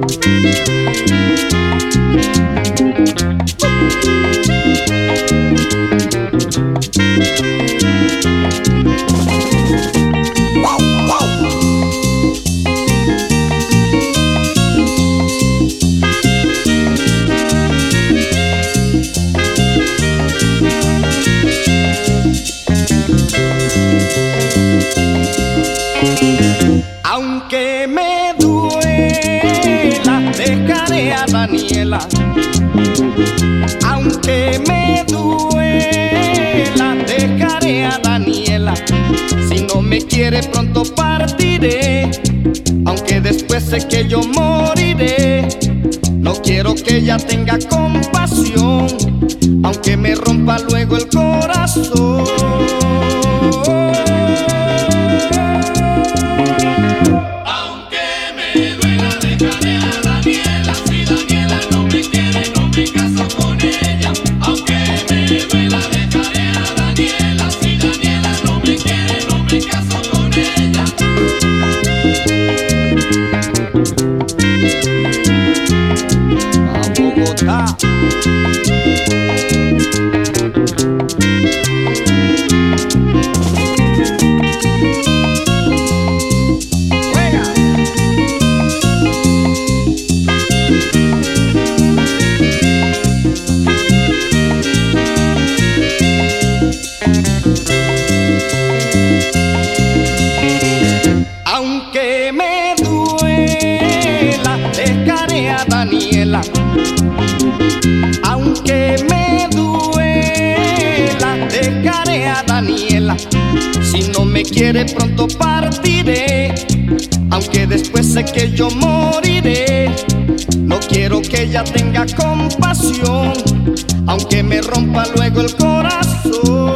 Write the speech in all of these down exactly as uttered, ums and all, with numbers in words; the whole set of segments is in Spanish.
Aunque me duela, dejaré a Daniela. Aunque me duela, dejaré a Daniela. Si no me quiere pronto partiré, aunque después sé que yo moriré. No quiero que ella tenga compasión, aunque me rompa luego el corazón. Aunque me duela, dejaré a Daniela. Aunque me duela, dejaré a Daniela. Si no me quiere pronto partiré, aunque después sé que yo moriré. No quiero que ella tenga compasión, aunque me rompa luego el corazón.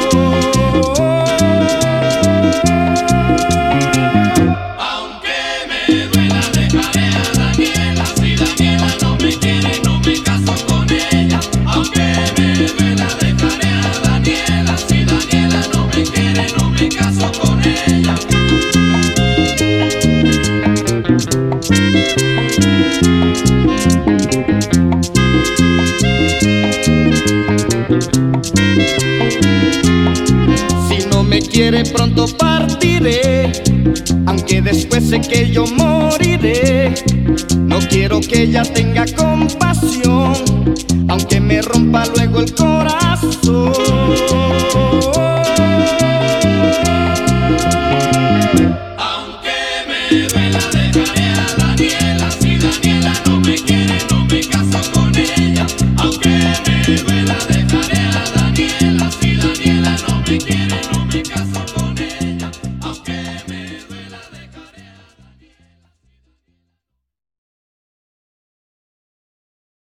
Si no me quiere pronto partiré, aunque después sé que yo moriré. No quiero que ella tenga compasión, aunque me rompa luego el corazón. Aunque me duela, dejaré a Daniela. Si Daniela no me quiere, no